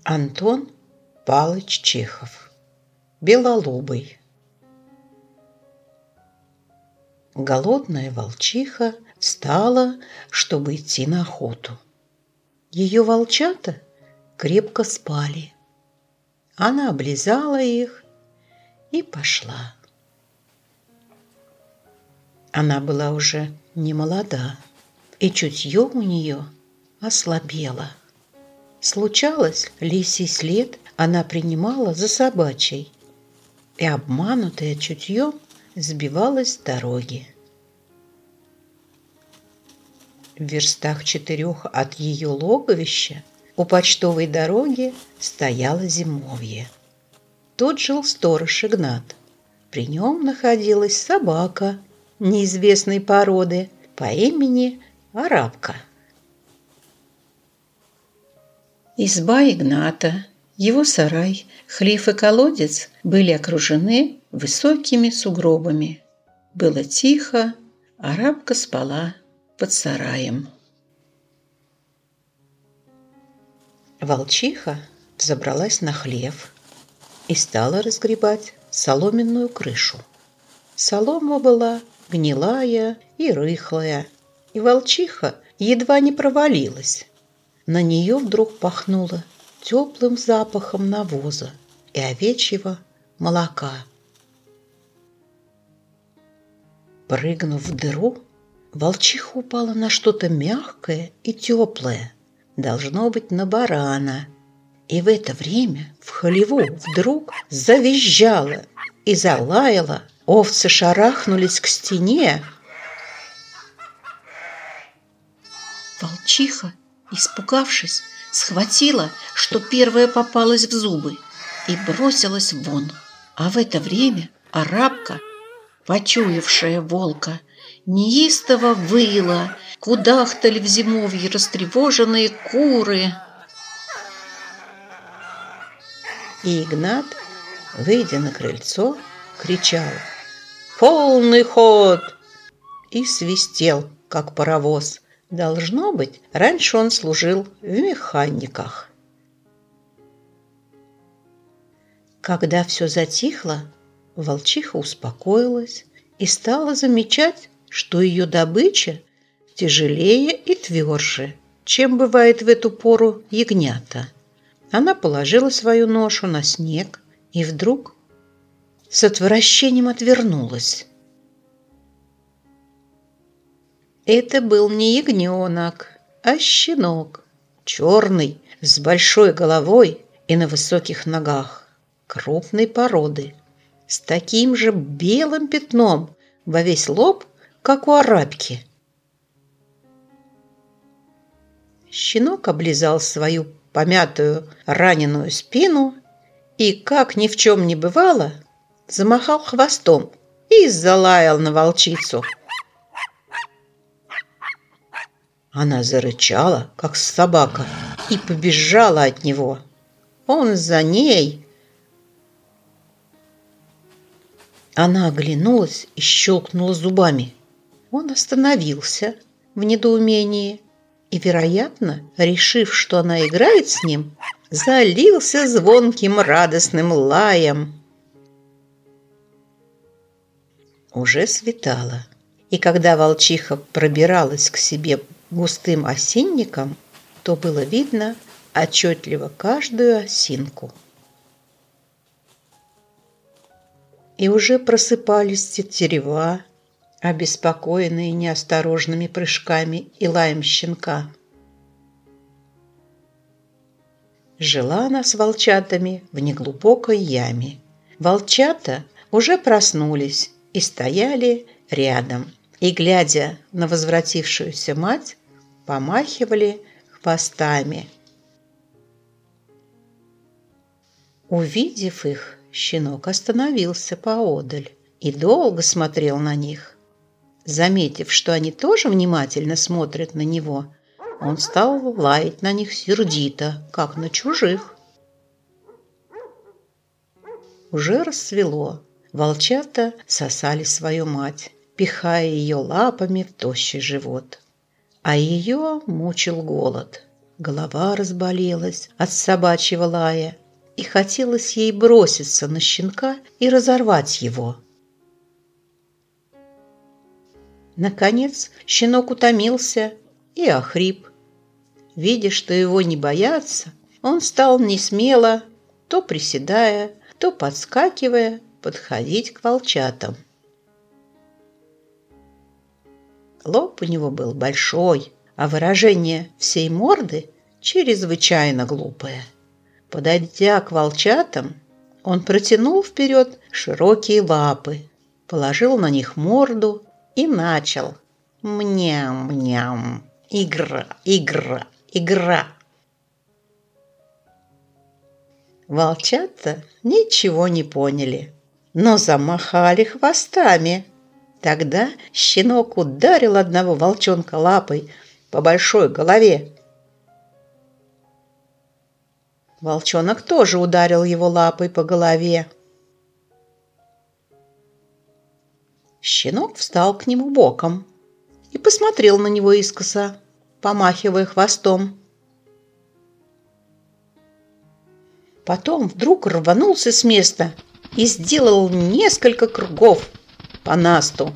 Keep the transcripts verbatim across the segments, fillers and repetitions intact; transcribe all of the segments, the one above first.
Антон Палыч Чехов. Белолобый. Голодная волчиха встала, чтобы идти на охоту. Ее волчата крепко спали. Она облизала их и пошла. Она была уже не молода, и чутье у нее ослабело. Случалось, лисий след она принимала за собачий, и, обманутая чутьем, сбивалась с дороги. В верстах четырех от ее логовища у почтовой дороги стояло зимовье. Тут жил сторож Игнат. При нем находилась собака неизвестной породы по имени Арабка. Изба Игната, его сарай, хлев и колодец были окружены высокими сугробами. Было тихо, Арабка спала под сараем. Волчиха взобралась на хлев и стала разгребать соломенную крышу. Солома была гнилая и рыхлая, и волчиха едва не провалилась. На нее вдруг пахнуло теплым запахом навоза и овечьего молока. Прыгнув в дыру, волчиха упала на что-то мягкое и теплое, должно быть, на барана. И в это время в хлеву вдруг завизжало и залаяло. Овцы шарахнулись к стене. Волчиха, испугавшись, схватила, что первое попалось в зубы, и бросилась вон. А в это время Арабка, почуявшая волка, неистово выла, кудахтали в зимовье растревоженные куры. И Игнат, выйдя на крыльцо, кричал: «Полный ход!» и свистел, как паровоз. Должно быть, раньше он служил в механиках. Когда все затихло, волчиха успокоилась и стала замечать, что ее добыча тяжелее и тверже, чем бывает в эту пору ягнята. Она положила свою ношу на снег и вдруг с отвращением отвернулась. Это был не ягненок, а щенок, черный, с большой головой и на высоких ногах, крупной породы, с таким же белым пятном во весь лоб, как у арабки. Щенок облизал свою помятую раненую спину и, как ни в чем не бывало, замахал хвостом и залаял на волчицу. Она зарычала, как собака, и побежала от него. Он за ней. Она оглянулась и щелкнула зубами. Он остановился в недоумении и, вероятно, решив, что она играет с ним, залился звонким радостным лаем. Уже светало, и когда волчиха пробиралась к себе густым осинником, то было видно отчетливо каждую осинку. И уже просыпались тетерева, обеспокоенные неосторожными прыжками и лаем щенка. Жила она с волчатами в неглубокой яме. Волчата уже проснулись и стояли рядом, и, глядя на возвратившуюся мать, помахивали хвостами. Увидев их, щенок остановился поодаль и долго смотрел на них. Заметив, что они тоже внимательно смотрят на него, он стал лаять на них сердито, как на чужих. Уже рассвело. Волчата сосали свою мать, пихая ее лапами в тощий живот. А ее мучил голод. Голова разболелась от собачьего лая, и хотелось ей броситься на щенка и разорвать его. Наконец щенок утомился и охрип. Видя, что его не боятся, он стал несмело, то приседая, то подскакивая, подходить к волчатам. Лоб у него был большой, а выражение всей морды чрезвычайно глупое. Подойдя к волчатам, он протянул вперед широкие лапы, положил на них морду и начал: «Мням-мням, игра, игра, игра». Волчата ничего не поняли, но замахали хвостами. Тогда щенок ударил одного волчонка лапой по большой голове. Волчонок тоже ударил его лапой по голове. Щенок встал к нему боком и посмотрел на него искоса, помахивая хвостом. Потом вдруг рванулся с места и сделал несколько кругов по насту.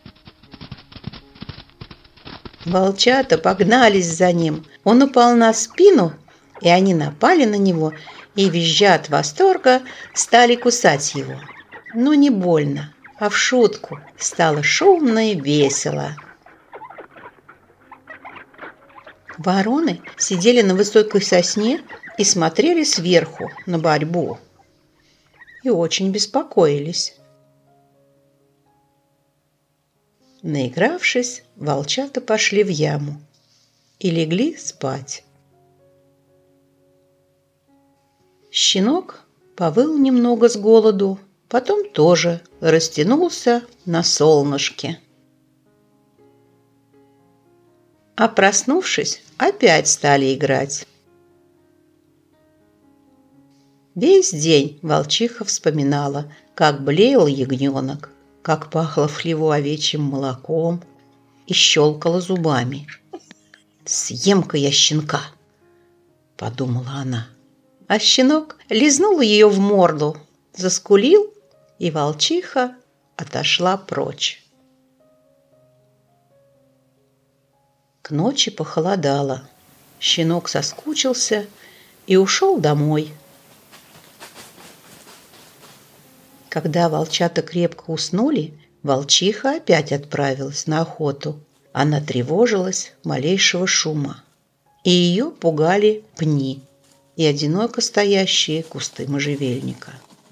Волчата погнались за ним. Он упал на спину, и они напали на него и, визжа от восторга, стали кусать его. Но не больно, а в шутку. Стало шумно и весело. Вороны сидели на высокой сосне и смотрели сверху на борьбу. И очень беспокоились. Наигравшись, волчата пошли в яму и легли спать. Щенок повыл немного с голоду, потом тоже растянулся на солнышке. А проснувшись, опять стали играть. Весь день волчиха вспоминала, как блеял ягненок, как пахло в хлеву овечьим молоком, и щелкала зубами. «Съем-ка я щенка!» – подумала она. А щенок лизнул ее в морду, заскулил, и волчиха отошла прочь. К ночи похолодало. Щенок соскучился и ушел домой. Когда волчата крепко уснули, волчиха опять отправилась на охоту. Она тревожилась малейшего шума, и ее пугали пни и одиноко стоящие кусты можжевельника.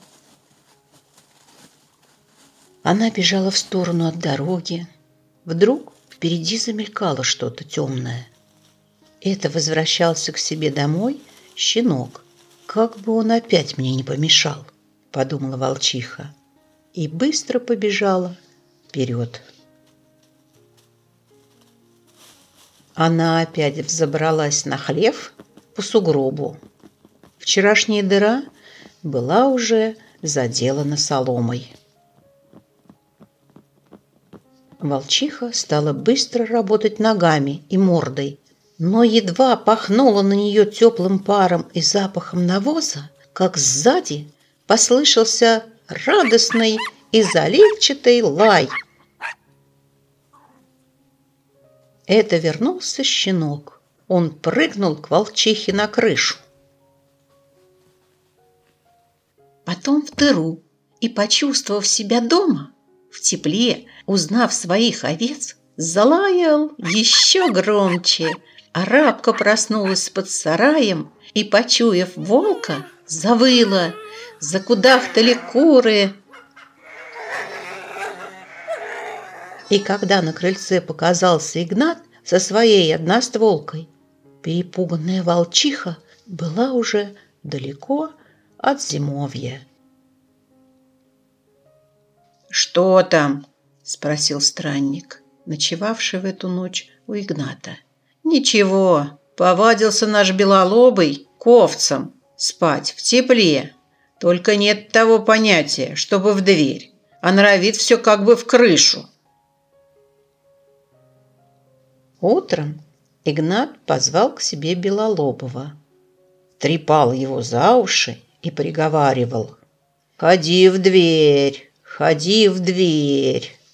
Она бежала в сторону от дороги. Вдруг впереди замелькало что-то темное. Это возвращался к себе домой щенок. «Как бы он опять мне не помешал», — подумала волчиха, и быстро побежала вперед. Она опять взобралась на хлев по сугробу. Вчерашняя дыра была уже заделана соломой. Волчиха стала быстро работать ногами и мордой, но едва пахнула на нее теплым паром и запахом навоза, как сзади послышался радостный и заливчатый лай. Это вернулся щенок. Он прыгнул к волчихе на крышу. Потом в дыру, и, почувствовав себя дома, в тепле, узнав своих овец, залаял еще громче. Арабка проснулась под сараем и, почуяв волка, завыла. Закудахтали куры. И когда на крыльце показался Игнат со своей одностволкой, перепуганная волчиха была уже далеко от зимовья. «Что там?» – спросил странник, ночевавший в эту ночь у Игната. «Ничего, повадился наш белолобый к овцам спать в тепле. Только нет того понятия, чтобы в дверь, а норовит все как бы в крышу». Утром Игнат позвал к себе Белолобова, трепал его за уши и приговаривал: «Ходи в дверь, ходи в дверь».